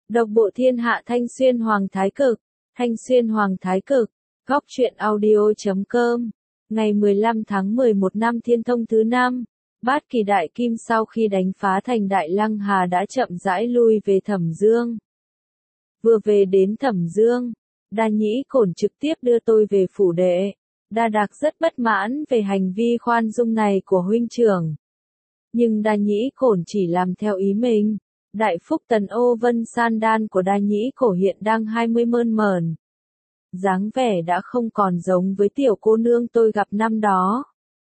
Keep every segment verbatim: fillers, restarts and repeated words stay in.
Độc bộ thiên hạ Thanh Xuyên Hoàng Thái Cực, Thanh Xuyên Hoàng Thái Cực, góc truyện audio chấm com, ngày mười lăm tháng mười một năm Thiên Thông thứ năm, Bát Kỳ Đại Kim sau khi đánh phá thành Đại Lăng Hà đã chậm rãi lui về Thẩm Dương. Vừa về đến Thẩm Dương, Đa Nhĩ Cổn trực tiếp đưa tôi về phủ đệ. Đa Đạc rất bất mãn về hành vi khoan dung này của huynh trưởng. Nhưng Đa Nhĩ Cổn chỉ làm theo ý mình. Đại phúc tần ô vân san đan của Đa Nhĩ Cổ hiện đang hai mươi mơn mởn. Dáng vẻ đã không còn giống với tiểu cô nương tôi gặp năm đó.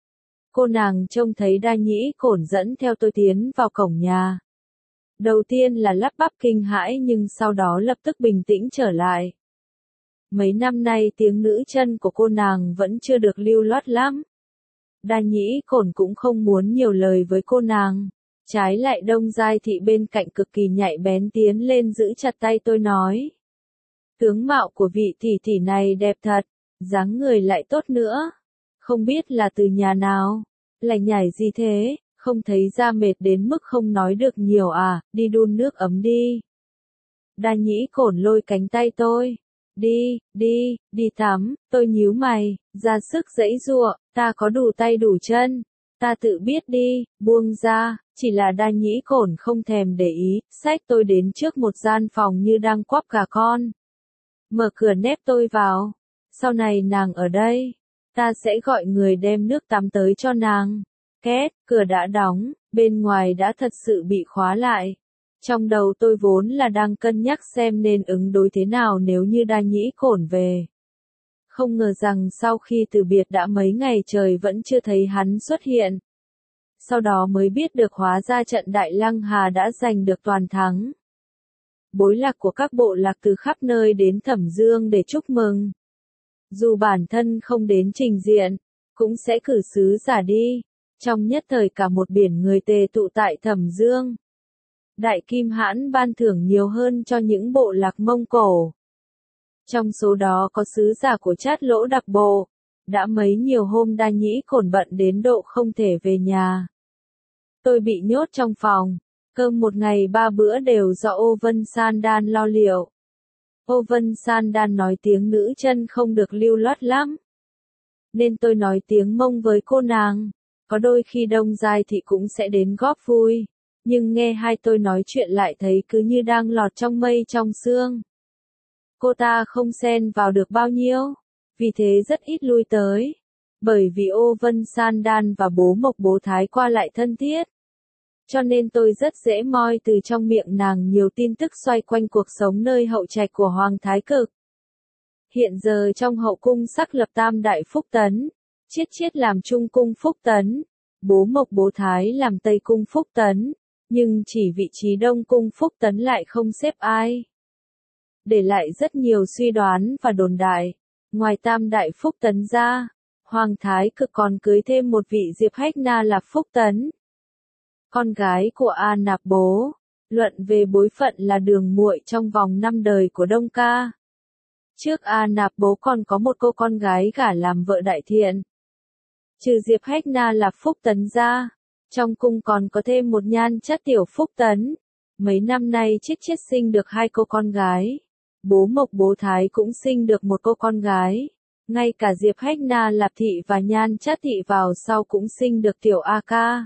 Cô nàng trông thấy Đa Nhĩ Cổn dẫn theo tôi tiến vào cổng nhà. Đầu tiên là lắp bắp kinh hãi nhưng sau đó lập tức bình tĩnh trở lại. Mấy năm nay tiếng nữ chân của cô nàng vẫn chưa được lưu loát lắm. Đa Nhĩ Cổn cũng không muốn nhiều lời với cô nàng. Trái lại Đông Giai Thị bên cạnh cực kỳ nhạy bén tiến lên giữ chặt tay tôi nói. Tướng mạo của vị tỷ tỷ này đẹp thật, dáng người lại tốt nữa. Không biết là từ nhà nào, lại nhảy gì thế, không thấy da mệt đến mức không nói được nhiều à, đi đun nước ấm đi. Đa Nhĩ Cổn lôi cánh tay tôi. Đi, đi, đi tắm, tôi nhíu mày, ra sức giãy giụa, ta có đủ tay đủ chân. Ta tự biết đi, buông ra, chỉ là Đa Nhĩ Cổn không thèm để ý, xách tôi đến trước một gian phòng như đang quắp gà con. Mở cửa nép tôi vào, sau này nàng ở đây, ta sẽ gọi người đem nước tắm tới cho nàng. Két, cửa đã đóng, bên ngoài đã thật sự bị khóa lại. Trong đầu tôi vốn là đang cân nhắc xem nên ứng đối thế nào nếu như Đa Nhĩ Cổn về. Không ngờ rằng sau khi từ biệt đã mấy ngày trời vẫn chưa thấy hắn xuất hiện. Sau đó mới biết được hóa ra trận Đại Lăng Hà đã giành được toàn thắng. Bối lạc của các bộ lạc từ khắp nơi đến Thẩm Dương để chúc mừng. Dù bản thân không đến trình diện, cũng sẽ cử sứ giả đi. Trong nhất thời cả một biển người tề tụ tại Thẩm Dương. Đại Kim Hãn ban thưởng nhiều hơn cho những bộ lạc Mông Cổ. Trong số đó có sứ giả của Trát Lỗ Đặc Bộ. Đã mấy nhiều hôm Đa Nhĩ Cổn bận đến độ không thể về nhà. Tôi bị nhốt trong phòng. Cơm một ngày ba bữa đều do Ô Vân San Đan lo liệu. Ô Vân San Đan nói tiếng nữ chân không được lưu loát lắm. Nên tôi nói tiếng Mông với cô nàng. Có đôi khi Đông Giai Thị cũng sẽ đến góp vui. Nhưng nghe hai tôi nói chuyện lại thấy cứ như đang lọt trong mây trong sương. Cô ta không xen vào được bao nhiêu, vì thế rất ít lui tới. Bởi vì Ô Vân San Đan và bố Mộc Bố Thái qua lại thân thiết. Cho nên tôi rất dễ moi từ trong miệng nàng nhiều tin tức xoay quanh cuộc sống nơi hậu trạch của Hoàng Thái Cực. Hiện giờ trong hậu cung sắc lập tam đại phúc tấn, Chiết Chiết làm trung cung phúc tấn, bố Mộc Bố Thái làm tây cung phúc tấn, nhưng chỉ vị trí đông cung phúc tấn lại không xếp ai. Để lại rất nhiều suy đoán và đồn đại. Ngoài tam đại phúc tấn ra, Hoàng Thái Cực còn cưới thêm một vị Diệp Hách Na là phúc tấn. Con gái của A Nạp Bố, luận về bối phận là đường muội trong vòng năm đời của Đông Ca. Trước A Nạp Bố còn có một cô con gái gả làm vợ Đại Thiện. Trừ Diệp Hách Na là phúc tấn ra, trong cung còn có thêm một nhan chất tiểu phúc tấn. Mấy năm nay Chiết Chiết sinh được hai cô con gái. Bố Mộc Bố Thái cũng sinh được một cô con gái. Ngay cả Diệp Hách Na Lạp Thị và Nhan Chát Thị vào sau cũng sinh được tiểu A Ca.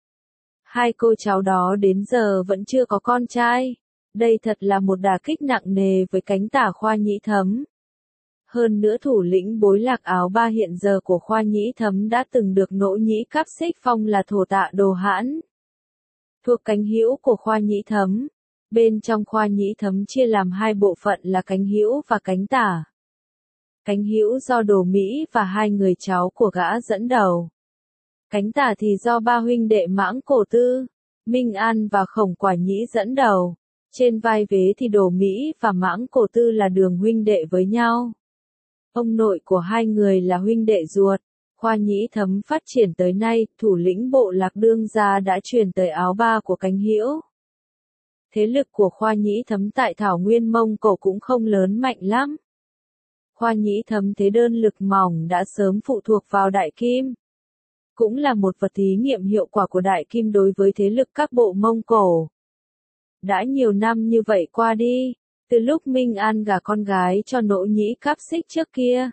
Hai cô cháu đó đến giờ vẫn chưa có con trai. Đây thật là một đả kích nặng nề với cánh tả Khoa Nhĩ Thấm. Hơn nữa thủ lĩnh bối lạc áo ba hiện giờ của Khoa Nhĩ Thấm đã từng được Nỗ Nhĩ Cáp Xích phong là Thổ Tạ Đồ Hãn. Thuộc cánh hữu của Khoa Nhĩ Thấm. Bên trong Khoa Nhĩ Thấm chia làm hai bộ phận là cánh hữu và cánh tả. Cánh hữu do Đồ Mỹ và hai người cháu của gã dẫn đầu. Cánh tả thì do ba huynh đệ Mãng Cổ Tư, Minh An và Khổng Quả Nhĩ dẫn đầu. Trên vai vế thì Đồ Mỹ và Mãng Cổ Tư là đường huynh đệ với nhau. Ông nội của hai người là huynh đệ ruột. Khoa Nhĩ Thấm phát triển tới nay, thủ lĩnh bộ lạc đương gia đã truyền tới áo ba của cánh hữu. Thế lực của Khoa Nhĩ Thấm tại Thảo Nguyên Mông Cổ cũng không lớn mạnh lắm. Khoa Nhĩ Thấm thế đơn lực mỏng đã sớm phụ thuộc vào Đại Kim. Cũng là một vật thí nghiệm hiệu quả của Đại Kim đối với thế lực các bộ Mông Cổ. Đã nhiều năm như vậy qua đi, từ lúc Minh An gả con gái cho Nỗ Nhĩ Cáp Xích trước kia,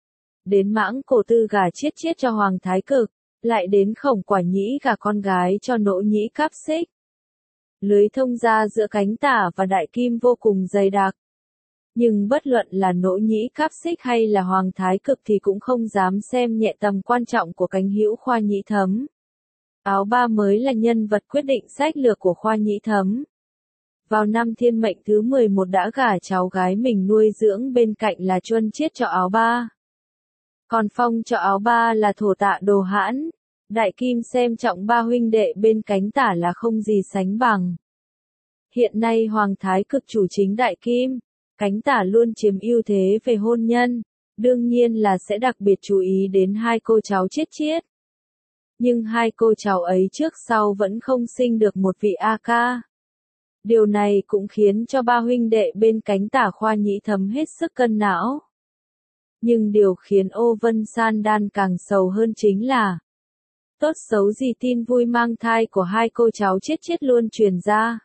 đến Mãng Cổ Tư gả Chiết Chiết cho Hoàng Thái Cực, lại đến Khổng Quả Nhĩ gả con gái cho Nỗ Nhĩ Cáp Xích. Lưới thông gia giữa Cánh Tả và Đại Kim vô cùng dày đặc. Nhưng bất luận là Nỗ Nhĩ Cáp Xích hay là Hoàng Thái Cực thì cũng không dám xem nhẹ tầm quan trọng của cánh hữu Khoa Nhĩ Thấm. Áo Ba mới là nhân vật quyết định sách lược của Khoa Nhĩ Thấm. Vào năm Thiên Mệnh thứ mười một đã gả cháu gái mình nuôi dưỡng bên cạnh là Chuân Chiết cho Áo Ba. Còn phong cho Áo Ba là Thổ Tạ Đồ Hãn. Đại Kim xem trọng ba huynh đệ bên Cánh Tả là không gì sánh bằng. Hiện nay Hoàng Thái Cực chủ chính Đại Kim, Cánh Tả luôn chiếm ưu thế về hôn nhân, đương nhiên là sẽ đặc biệt chú ý đến hai cô cháu Chiết Chiết. Nhưng hai cô cháu ấy trước sau vẫn không sinh được một vị A ca. Điều này cũng khiến cho ba huynh đệ bên Cánh Tả Khoa Nhĩ Thấm hết sức cân não. Nhưng điều khiến Ô Vân San Đan càng sầu hơn chính là tốt xấu gì tin vui mang thai của hai cô cháu Chiết Chiết luôn truyền ra.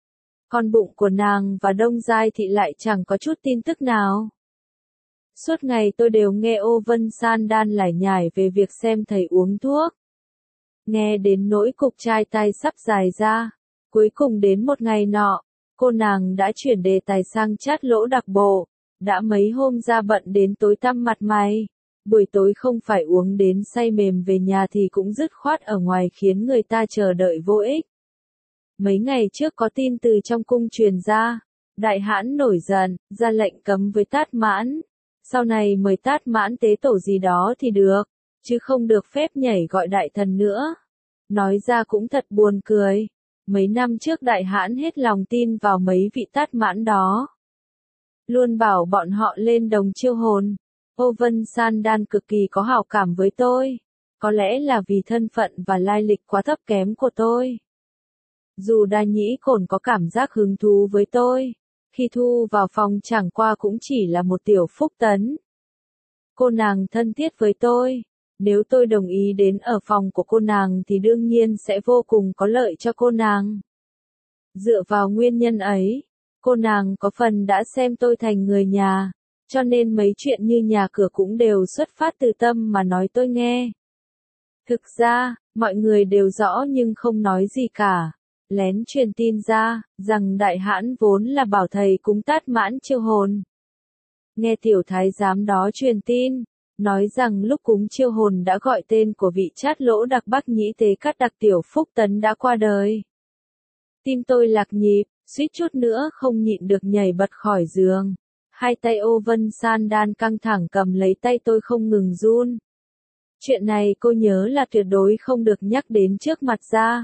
Con bụng của nàng và Đông Giai Thị lại chẳng có chút tin tức nào. Suốt ngày tôi đều nghe Ô Vân San Đan lải nhải về việc xem thầy uống thuốc. Nghe đến nỗi cục trai tai sắp dài ra. Cuối cùng đến một ngày nọ, cô nàng đã chuyển đề tài sang chát lỗ đặc bộ. Đã mấy hôm ra bận đến tối tăm mặt mày. Buổi tối không phải uống đến say mềm về nhà thì cũng dứt khoát ở ngoài khiến người ta chờ đợi vô ích. Mấy ngày trước có tin từ trong cung truyền ra, Đại Hãn nổi giận, ra lệnh cấm với Tát Mãn. Sau này mời Tát Mãn tế tổ gì đó thì được, chứ không được phép nhảy gọi đại thần nữa. Nói ra cũng thật buồn cười. Mấy năm trước Đại Hãn hết lòng tin vào mấy vị Tát Mãn đó. Luôn bảo bọn họ lên đồng chiêu hồn. Ô Vân San Đan cực kỳ có hảo cảm với tôi. Có lẽ là vì thân phận và lai lịch quá thấp kém của tôi. Dù Đa Nhĩ Cổn có cảm giác hứng thú với tôi, khi thu vào phòng chẳng qua cũng chỉ là một tiểu phúc tấn. Cô nàng thân thiết với tôi, nếu tôi đồng ý đến ở phòng của cô nàng thì đương nhiên sẽ vô cùng có lợi cho cô nàng. Dựa vào nguyên nhân ấy, cô nàng có phần đã xem tôi thành người nhà, cho nên mấy chuyện như nhà cửa cũng đều xuất phát từ tâm mà nói tôi nghe. Thực ra, mọi người đều rõ nhưng không nói gì cả. Lén truyền tin ra, rằng Đại Hãn vốn là bảo thầy cúng Tát Mãn chiêu hồn. Nghe tiểu thái giám đó truyền tin, nói rằng lúc cúng chiêu hồn đã gọi tên của vị chát lỗ đặc Bắc Nhĩ Tế Cát đặc tiểu phúc tấn đã qua đời. Tim tôi lạc nhịp, suýt chút nữa không nhịn được nhảy bật khỏi giường. Hai tay Ô Vân San Đan căng thẳng cầm lấy tay tôi không ngừng run. Chuyện này cô nhớ là tuyệt đối không được nhắc đến trước mặt Gia.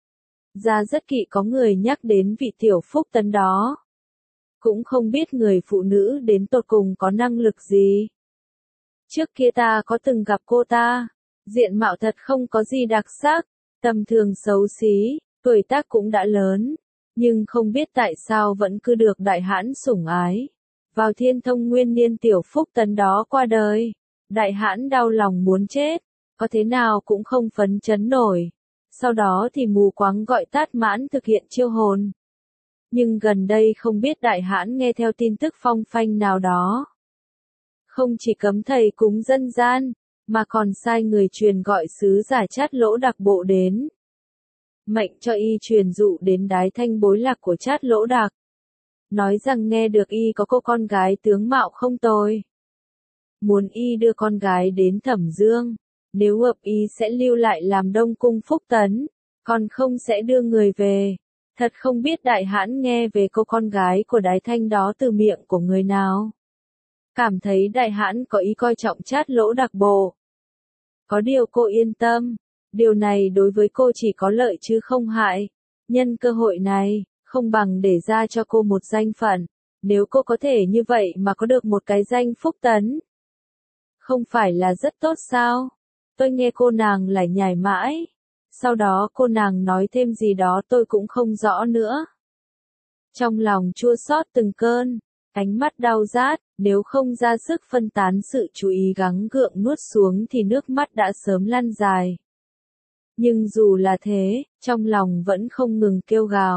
Gia rất kỵ có người nhắc đến vị tiểu phúc tấn đó. Cũng không biết người phụ nữ đến tột cùng có năng lực gì. Trước kia ta có từng gặp cô ta, diện mạo thật không có gì đặc sắc, tầm thường xấu xí, tuổi tác cũng đã lớn, nhưng không biết tại sao vẫn cứ được Đại Hãn sủng ái. Vào Thiên Thông nguyên niên tiểu phúc tấn đó qua đời, Đại Hãn đau lòng muốn chết, có thế nào cũng không phấn chấn nổi. Sau đó thì mù quáng gọi Tát Mãn thực hiện chiêu hồn. Nhưng gần đây không biết Đại Hãn nghe theo tin tức phong phanh nào đó. Không chỉ cấm thầy cúng dân gian, mà còn sai người truyền gọi sứ giả chát lỗ đặc bộ đến. Mệnh cho y truyền dụ đến Đái Thanh bối lạc của chát lỗ đặc. Nói rằng nghe được y có cô con gái tướng mạo không tồi. Muốn y đưa con gái đến Thẩm Dương. Nếu hợp y sẽ lưu lại làm Đông Cung phúc tấn, còn không sẽ đưa người về. Thật không biết Đại Hãn nghe về cô con gái của Đái Thanh đó từ miệng của người nào. Cảm thấy Đại Hãn có ý coi trọng chát lỗ đặc bộ. Có điều cô yên tâm, điều này đối với cô chỉ có lợi chứ không hại. Nhân cơ hội này, không bằng để ra cho cô một danh phận. Nếu cô có thể như vậy mà có được một cái danh phúc tấn, không phải là rất tốt sao? Tôi nghe cô nàng lải nhải mãi. Sau đó cô nàng nói thêm gì đó tôi cũng không rõ nữa. Trong lòng chua xót từng cơn, ánh mắt đau rát, nếu không ra sức phân tán sự chú ý gắng gượng nuốt xuống thì nước mắt đã sớm lăn dài. Nhưng dù là thế, trong lòng vẫn không ngừng kêu gào.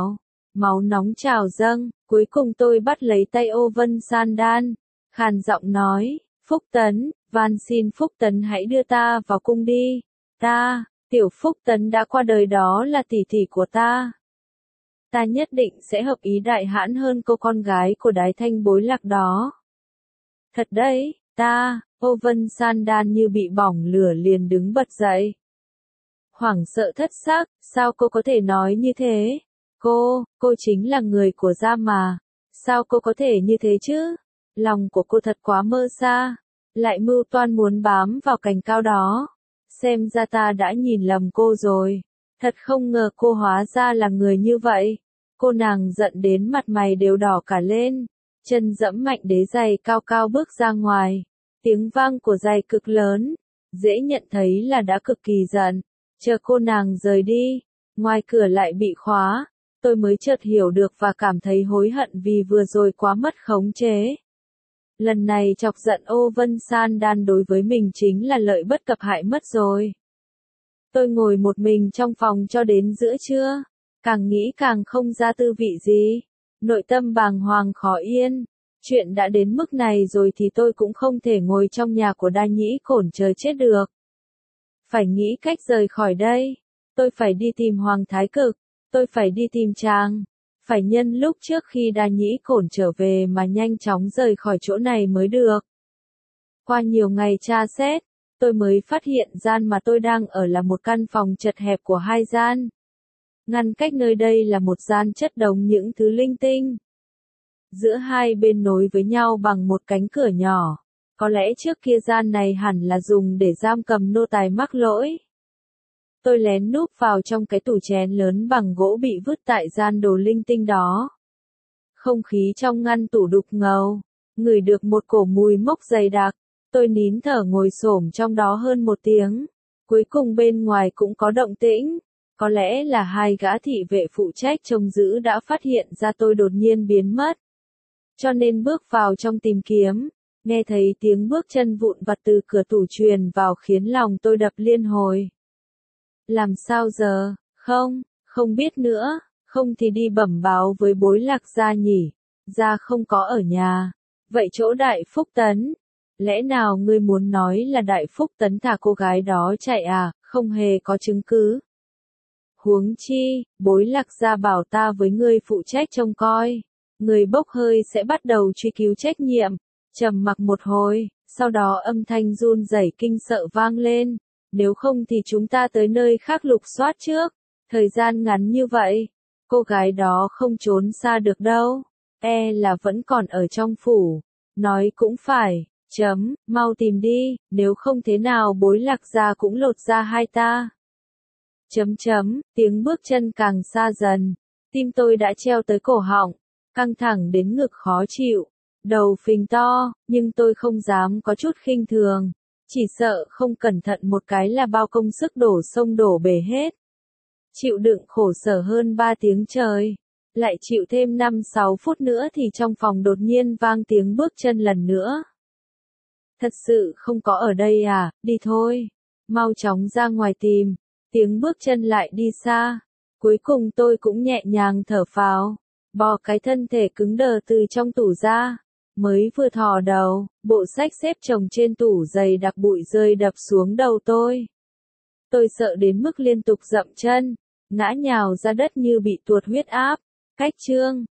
máu nóng trào dâng, cuối cùng tôi bắt lấy tay Ô Vân San Đan, khàn giọng nói, Phúc Tấn, van xin Phúc Tấn hãy đưa ta vào cung đi, ta, tiểu Phúc Tấn đã qua đời đó là tỷ tỷ của ta. Ta nhất định sẽ hợp ý đại hãn hơn cô con gái của đái thanh bối lạc đó. Thật đấy, ta, Ô Vân San Đan như bị bỏng lửa liền đứng bật dậy. Hoảng sợ thất xác, sao cô có thể nói như thế? Cô, cô chính là người của gia mà. Sao cô có thể như thế chứ? Lòng của cô thật quá mơ xa. Lại mưu toan muốn bám vào cành cao đó. Xem ra ta đã nhìn lầm cô rồi. Thật không ngờ cô hóa ra là người như vậy. Cô nàng giận đến mặt mày đều đỏ cả lên. Chân dẫm mạnh đế giày cao cao bước ra ngoài. Tiếng vang của giày cực lớn. Dễ nhận thấy là đã cực kỳ giận. Chờ cô nàng rời đi. Ngoài cửa lại bị khóa. Tôi mới chợt hiểu được và cảm thấy hối hận vì vừa rồi quá mất khống chế. Lần này chọc giận Ô Vân San Đan đối với mình chính là lợi bất cập hại mất rồi. Tôi ngồi một mình trong phòng cho đến giữa trưa. Càng nghĩ càng không ra tư vị gì. Nội tâm bàng hoàng khó yên. Chuyện đã đến mức này rồi thì tôi cũng không thể ngồi trong nhà của Đa Nhĩ Cổn chờ chết được. Phải nghĩ cách rời khỏi đây. Tôi phải đi tìm Hoàng Thái Cực. Tôi phải đi tìm chàng. Phải nhân lúc trước khi Đa Nhĩ Cổn trở về mà nhanh chóng rời khỏi chỗ này mới được. Qua nhiều ngày tra xét, tôi mới phát hiện gian mà tôi đang ở là một căn phòng chật hẹp của hai gian. Ngăn cách nơi đây là một gian chất đống những thứ linh tinh. Giữa hai bên nối với nhau bằng một cánh cửa nhỏ. Có lẽ trước kia gian này hẳn là dùng để giam cầm nô tài mắc lỗi. Tôi lén núp vào trong cái tủ chén lớn bằng gỗ bị vứt tại gian đồ linh tinh đó. Không khí trong ngăn tủ đục ngầu, ngửi được một cổ mùi mốc dày đặc. Tôi nín thở ngồi xổm trong đó hơn một tiếng. Cuối cùng bên ngoài cũng có động tĩnh. Có lẽ là hai gã thị vệ phụ trách trông giữ đã phát hiện ra tôi đột nhiên biến mất. Cho nên bước vào trong tìm kiếm. Nghe thấy tiếng bước chân vụn vặt từ cửa tủ truyền vào khiến lòng tôi đập liên hồi. Làm sao giờ? Không, không biết nữa. Không thì đi bẩm báo với Bối Lạc gia nhỉ. Gia không có ở nhà. Vậy chỗ Đại Phúc Tấn? Lẽ nào ngươi muốn nói là Đại Phúc Tấn thả cô gái đó chạy à? Không hề có chứng cứ. Huống chi, Bối Lạc gia bảo ta với ngươi phụ trách trông coi. Người bốc hơi sẽ bắt đầu truy cứu trách nhiệm. Trầm mặc một hồi, sau đó âm thanh run rẩy kinh sợ vang lên. Nếu không thì chúng ta tới nơi khác lục soát trước. Thời gian ngắn như vậy, cô gái đó không trốn xa được đâu. E là vẫn còn ở trong phủ. Nói cũng phải, chấm, mau tìm đi, nếu không thế nào Bối Lạc gia cũng lột ra hai ta. Chấm chấm, tiếng bước chân càng xa dần. Tim tôi đã treo tới cổ họng, căng thẳng đến ngực khó chịu. Đầu phình to, nhưng tôi không dám có chút khinh thường. Chỉ sợ không cẩn thận một cái là bao công sức đổ sông đổ bể hết. Chịu đựng khổ sở hơn ba tiếng trời. Lại chịu thêm năm sáu phút nữa thì trong phòng đột nhiên vang tiếng bước chân lần nữa. Thật sự không có ở đây à, đi thôi. Mau chóng ra ngoài tìm. Tiếng bước chân lại đi xa. Cuối cùng tôi cũng nhẹ nhàng thở phào. Bò cái thân thể cứng đờ từ trong tủ ra. Mới vừa thò đầu, bộ sách xếp chồng trên tủ dày đặc bụi rơi đập xuống đầu tôi. Tôi sợ đến mức liên tục dậm chân, ngã nhào ra đất như bị tuột huyết áp. Cách chương